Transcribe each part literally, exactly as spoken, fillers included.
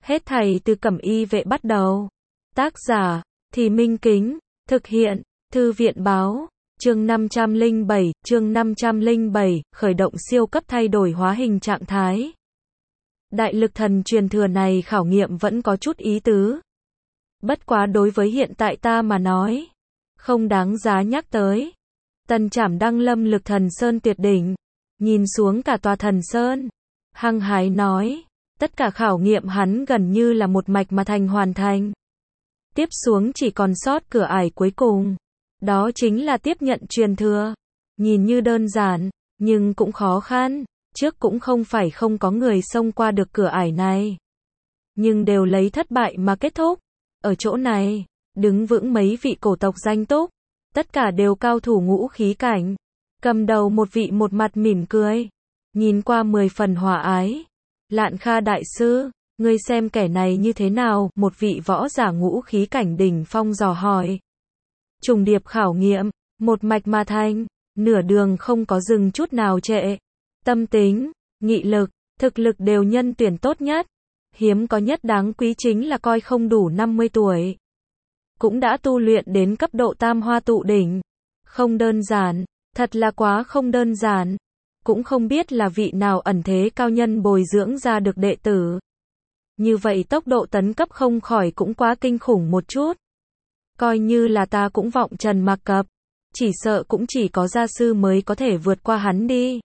Hết thảy từ Cẩm Y vệ bắt đầu. Tác giả, Thì Minh Kính, thực hiện, Thư viện báo, chương năm trăm lẻ bảy, chương năm trăm lẻ bảy, khởi động siêu cấp thay đổi hóa hình trạng thái. Đại lực thần truyền thừa này khảo nghiệm vẫn có chút ý tứ. Bất quá đối với hiện tại ta mà nói, không đáng giá nhắc tới. Tần Trảm đăng lâm lực thần sơn tuyệt đỉnh, nhìn xuống cả tòa thần sơn, hăng hái nói, tất cả khảo nghiệm hắn gần như là một mạch mà thành hoàn thành. Tiếp xuống chỉ còn sót cửa ải cuối cùng, đó chính là tiếp nhận truyền thừa. Nhìn như đơn giản, nhưng cũng khó khăn, trước cũng không phải không có người xông qua được cửa ải này, nhưng đều lấy thất bại mà kết thúc. Ở chỗ này, đứng vững mấy vị cổ tộc danh túc, tất cả đều cao thủ ngũ khí cảnh. Cầm đầu một vị một mặt mỉm cười, nhìn qua mười phần hòa ái. Lạn Kha đại sư, ngươi xem kẻ này như thế nào? Một vị võ giả ngũ khí cảnh đỉnh phong dò hỏi. Trùng điệp khảo nghiệm, một mạch mà thành, nửa đường không có dừng chút nào trệ. Tâm tính, nghị lực, thực lực đều nhân tuyển tốt nhất. Hiếm có nhất đáng quý chính là coi không đủ năm mươi tuổi, cũng đã tu luyện đến cấp độ tam hoa tụ đỉnh. Không đơn giản, thật là quá không đơn giản. Cũng không biết là vị nào ẩn thế cao nhân bồi dưỡng ra được đệ tử. Như vậy tốc độ tấn cấp không khỏi cũng quá kinh khủng một chút. Coi như là ta cũng vọng trần mặc cập, chỉ sợ cũng chỉ có gia sư mới có thể vượt qua hắn đi.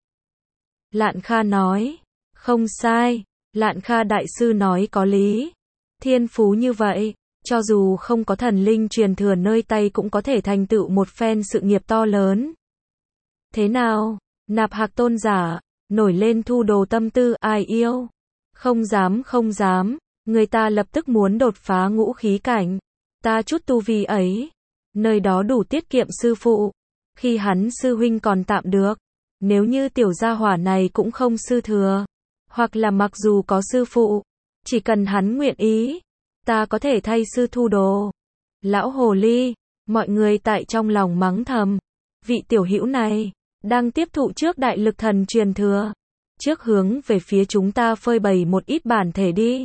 Lạn Kha nói, không sai, Lạn Kha đại sư nói có lý. Thiên phú như vậy, cho dù không có thần linh truyền thừa nơi tay cũng có thể thành tựu một phen sự nghiệp to lớn. Thế nào? Nạp Hạc tôn giả, nổi lên thu đồ tâm tư, ai yêu? Không dám không dám, người ta lập tức muốn đột phá ngũ khí cảnh. Ta chút tu vi ấy, nơi đó đủ tiết kiệm sư phụ. Khi hắn sư huynh còn tạm được, nếu như tiểu gia hỏa này cũng không sư thừa, hoặc là mặc dù có sư phụ, chỉ cần hắn nguyện ý, ta có thể thay sư thu đồ. Lão hồ ly, mọi người tại trong lòng mắng thầm, vị tiểu hữu này đang tiếp thụ trước đại lực thần truyền thừa, trước hướng về phía chúng ta phơi bày một ít bản thể đi.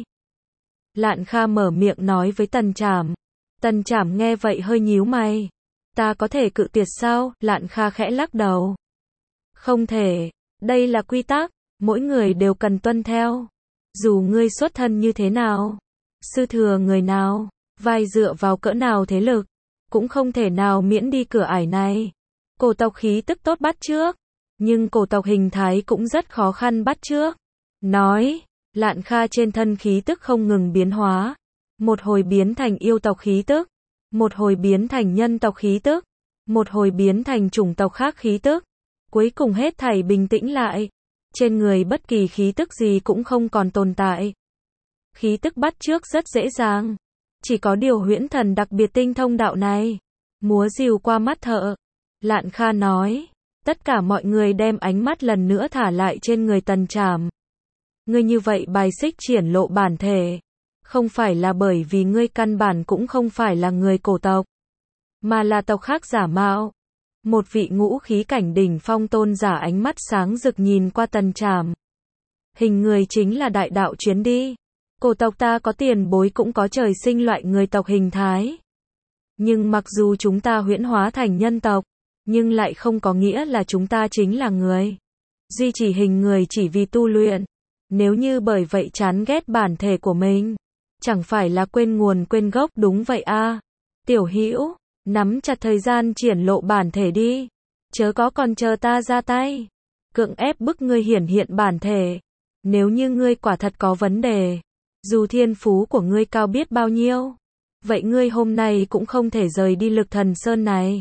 Lạn Kha mở miệng nói với Tần Trảm. Tần Trảm nghe vậy hơi nhíu mày. Ta có thể cự tuyệt sao? Lạn Kha khẽ lắc đầu. Không thể, đây là quy tắc, mỗi người đều cần tuân theo. Dù ngươi xuất thân như thế nào, sư thừa người nào, vai dựa vào cỡ nào thế lực, cũng không thể nào miễn đi cửa ải này. Cổ tộc khí tức tốt bắt chước, nhưng cổ tộc hình thái cũng rất khó khăn bắt chước. Nói, Lạn Kha trên thân khí tức không ngừng biến hóa. Một hồi biến thành yêu tộc khí tức, một hồi biến thành nhân tộc khí tức, một hồi biến thành chủng tộc khác khí tức. Cuối cùng hết thảy bình tĩnh lại. Trên người bất kỳ khí tức gì cũng không còn tồn tại. Khí tức bắt chước rất dễ dàng. Chỉ có điều huyễn thần đặc biệt tinh thông đạo này. Múa rìu qua mắt thợ. Lạn Kha nói, tất cả mọi người đem ánh mắt lần nữa thả lại trên người Tần Trảm. Ngươi như vậy bài xích triển lộ bản thể, không phải là bởi vì ngươi căn bản cũng không phải là người cổ tộc, mà là tộc khác giả mạo. Một vị ngũ khí cảnh đỉnh phong tôn giả ánh mắt sáng rực nhìn qua Tần Trảm. Hình người chính là đại đạo chuyến đi. Cổ tộc ta có tiền bối cũng có trời sinh loại người tộc hình thái. Nhưng mặc dù chúng ta huyễn hóa thành nhân tộc, nhưng lại không có nghĩa là chúng ta chính là người. Duy trì hình người chỉ vì tu luyện. Nếu như bởi vậy chán ghét bản thể của mình, chẳng phải là quên nguồn quên gốc đúng vậy a? À? Tiểu hữu, nắm chặt thời gian triển lộ bản thể đi. Chớ có còn chờ ta ra tay. Cưỡng ép bức ngươi hiển hiện bản thể. Nếu như ngươi quả thật có vấn đề, dù thiên phú của ngươi cao biết bao nhiêu, vậy ngươi hôm nay cũng không thể rời đi lực thần sơn này.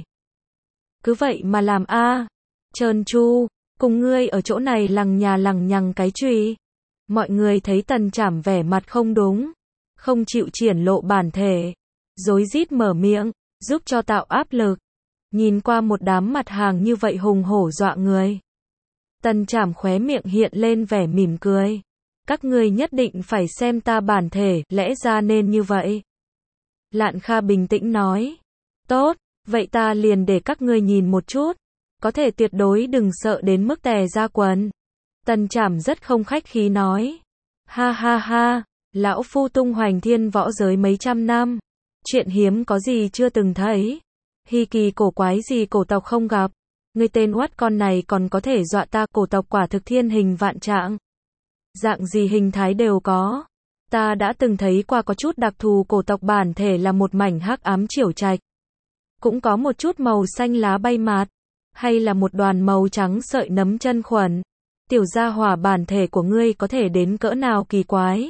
Cứ vậy mà làm a? À? Trơn tru, cùng ngươi ở chỗ này lằng nhà lằng nhằng cái chùy. Mọi người thấy Tần Trảm vẻ mặt không đúng, không chịu triển lộ bản thể, rối rít mở miệng, giúp cho tạo áp lực. Nhìn qua một đám mặt hàng như vậy hùng hổ dọa người, Tần Trảm khóe miệng hiện lên vẻ mỉm cười. Các ngươi nhất định phải xem ta bản thể, lẽ ra nên như vậy. Lạn Kha bình tĩnh nói, tốt, vậy ta liền để các ngươi nhìn một chút, có thể tuyệt đối đừng sợ đến mức tè ra quần. Tần Trảm rất không khách khí nói. Ha ha ha, Lão phu tung hoành thiên võ giới mấy trăm năm. Chuyện hiếm có gì chưa từng thấy. Hi kỳ cổ quái gì cổ tộc không gặp. Ngươi tên oát con này còn có thể dọa ta, cổ tộc quả thực thiên hình vạn trạng. Dạng gì hình thái đều có. Ta đã từng thấy qua có chút đặc thù, cổ tộc bản thể là một mảnh hắc ám chiểu trạch. Cũng có một chút màu xanh lá bay mát. Hay là một đoàn màu trắng sợi nấm chân khuẩn. Tiểu gia hỏa, bản thể của ngươi có thể đến cỡ nào kỳ quái.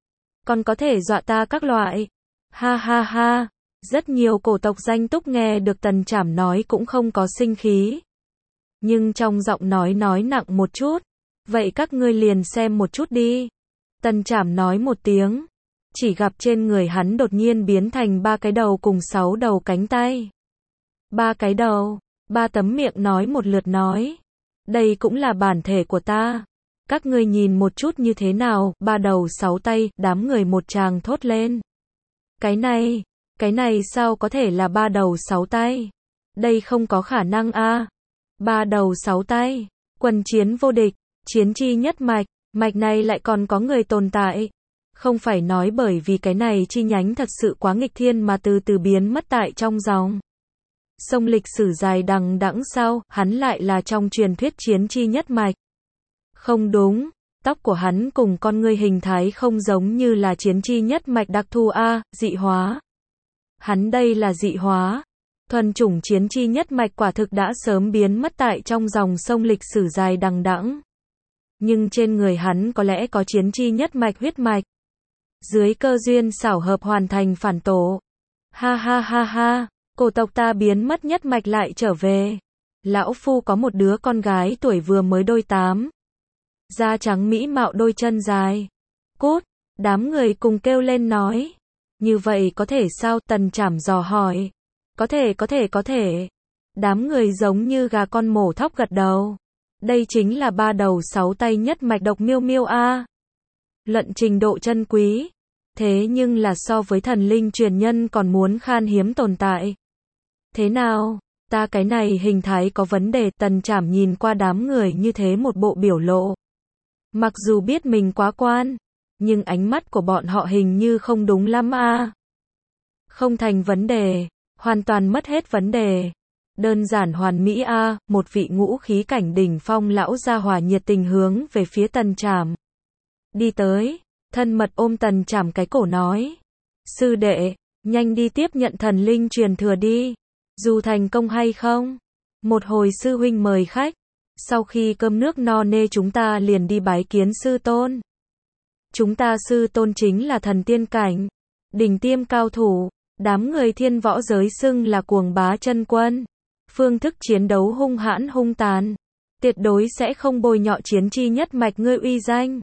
Còn có thể dọa ta các loại. Ha ha ha. Rất nhiều cổ tộc danh túc nghe được Tần Trảm nói cũng không có sinh khí. Nhưng trong giọng nói nói nặng một chút. Vậy các ngươi liền xem một chút đi. Tần Trảm nói một tiếng. Chỉ gặp trên người hắn đột nhiên biến thành ba cái đầu cùng sáu đầu cánh tay. Ba cái đầu, ba tấm miệng nói một lượt nói. Đây cũng là bản thể của ta. Các ngươi nhìn một chút như thế nào, ba đầu sáu tay, đám người một tràng thốt lên. Cái này, cái này sao có thể là ba đầu sáu tay? Đây không có khả năng a. Ba đầu sáu tay, quần chiến vô địch, chiến chi nhất mạch, mạch này lại còn có người tồn tại. Không phải nói bởi vì cái này chi nhánh thật sự quá nghịch thiên mà từ từ biến mất tại trong dòng sông lịch sử dài đằng đẵng sao, hắn lại là trong truyền thuyết chiến chi nhất mạch. Không đúng, tóc của hắn cùng con ngươi hình thái không giống như là chiến chi nhất mạch đặc thù a, dị hóa. Hắn đây là dị hóa. Thuần chủng chiến chi nhất mạch quả thực đã sớm biến mất tại trong dòng sông lịch sử dài đằng đẵng. Nhưng trên người hắn có lẽ có chiến chi nhất mạch huyết mạch. Dưới cơ duyên xảo hợp hoàn thành phản tổ. Ha ha ha ha, cổ tộc ta biến mất nhất mạch lại trở về. Lão phu có một đứa con gái tuổi vừa mới đôi tám. Da trắng mỹ mạo, đôi chân dài. Cút, đám người cùng kêu lên nói. Như vậy có thể sao? Tần Trảm dò hỏi. Có thể có thể có thể. Đám người giống như gà con mổ thóc gật đầu. Đây chính là ba đầu sáu tay nhất mạch độc miêu miêu a. Luận trình độ chân quý. Thế nhưng là so với thần linh truyền nhân còn muốn khan hiếm tồn tại. Thế nào? Ta cái này hình thái có vấn đề. Tần Trảm nhìn qua đám người như thế một bộ biểu lộ. Mặc dù biết mình quá quan, nhưng ánh mắt của bọn họ hình như không đúng lắm a. Không thành vấn đề, hoàn toàn mất hết vấn đề. Đơn giản hoàn mỹ a, một vị ngũ khí cảnh đỉnh phong lão gia hỏa nhiệt tình hướng về phía Tần Trảm. Đi tới, thân mật ôm Tần Trảm cái cổ nói. Sư đệ, nhanh đi tiếp nhận thần linh truyền thừa đi. Dù thành công hay không, một hồi sư huynh mời khách. Sau khi cơm nước no nê chúng ta liền đi bái kiến sư tôn. Chúng ta sư tôn chính là thần tiên cảnh, đỉnh tiêm cao thủ, đám người thiên võ giới xưng là cuồng bá chân quân. Phương thức chiến đấu hung hãn hung tàn, tuyệt đối sẽ không bôi nhọ chiến chi nhất mạch ngươi uy danh.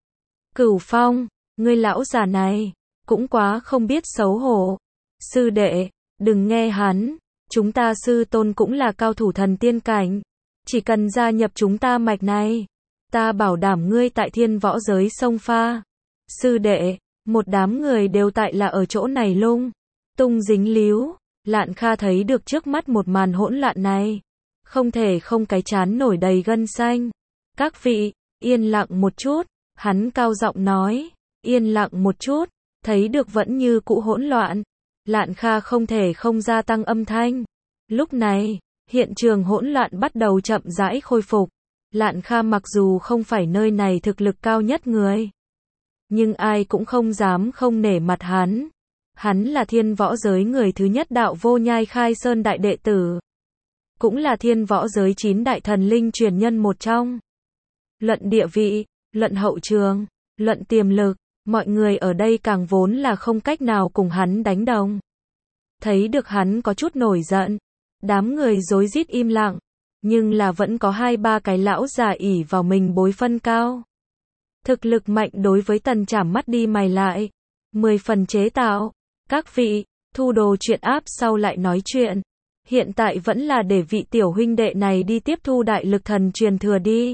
Cửu Phong, ngươi lão già này, cũng quá không biết xấu hổ. Sư đệ, đừng nghe hắn, chúng ta sư tôn cũng là cao thủ thần tiên cảnh. Chỉ cần gia nhập chúng ta mạch này, ta bảo đảm ngươi tại thiên võ giới sông pha. Sư đệ, một đám người đều tại là ở chỗ này lung tung dính líu. Lạn Kha thấy được trước mắt một màn hỗn loạn này, không thể không cái trán nổi đầy gân xanh. Các vị, yên lặng một chút, hắn cao giọng nói, yên lặng một chút, thấy được vẫn như cũ hỗn loạn. Lạn Kha không thể không gia tăng âm thanh. Lúc này, hiện trường hỗn loạn bắt đầu chậm rãi khôi phục. Lạn Kha mặc dù không phải nơi này thực lực cao nhất người, nhưng ai cũng không dám không nể mặt hắn. Hắn là thiên võ giới người thứ nhất đạo vô nhai khai sơn đại đệ tử. Cũng là thiên võ giới chín đại thần linh truyền nhân một trong. Luận địa vị, luận hậu trường, luận tiềm lực, mọi người ở đây càng vốn là không cách nào cùng hắn đánh đồng. Thấy được hắn có chút nổi giận, đám người rối rít im lặng, nhưng là vẫn có hai ba cái lão già ỷ vào mình bối phân cao. Thực lực mạnh đối với Tần Trảm mắt đi mày lại, mười phần chế tạo. Các vị, thu đồ chuyện áp sau lại nói chuyện. Hiện tại vẫn là để vị tiểu huynh đệ này đi tiếp thu đại lực thần truyền thừa đi.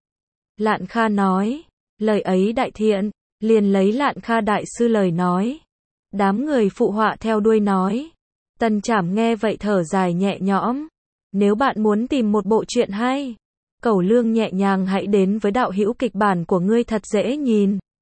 Lạn Kha nói, lời ấy đại thiện, liền lấy Lạn Kha đại sư lời nói. Đám người phụ họa theo đuôi nói. Tần Trảm nghe vậy thở dài nhẹ nhõm. Nếu bạn muốn tìm một bộ truyện hay, cẩu lương nhẹ nhàng hãy đến với đạo hữu kịch bản của ngươi thật dễ nhìn.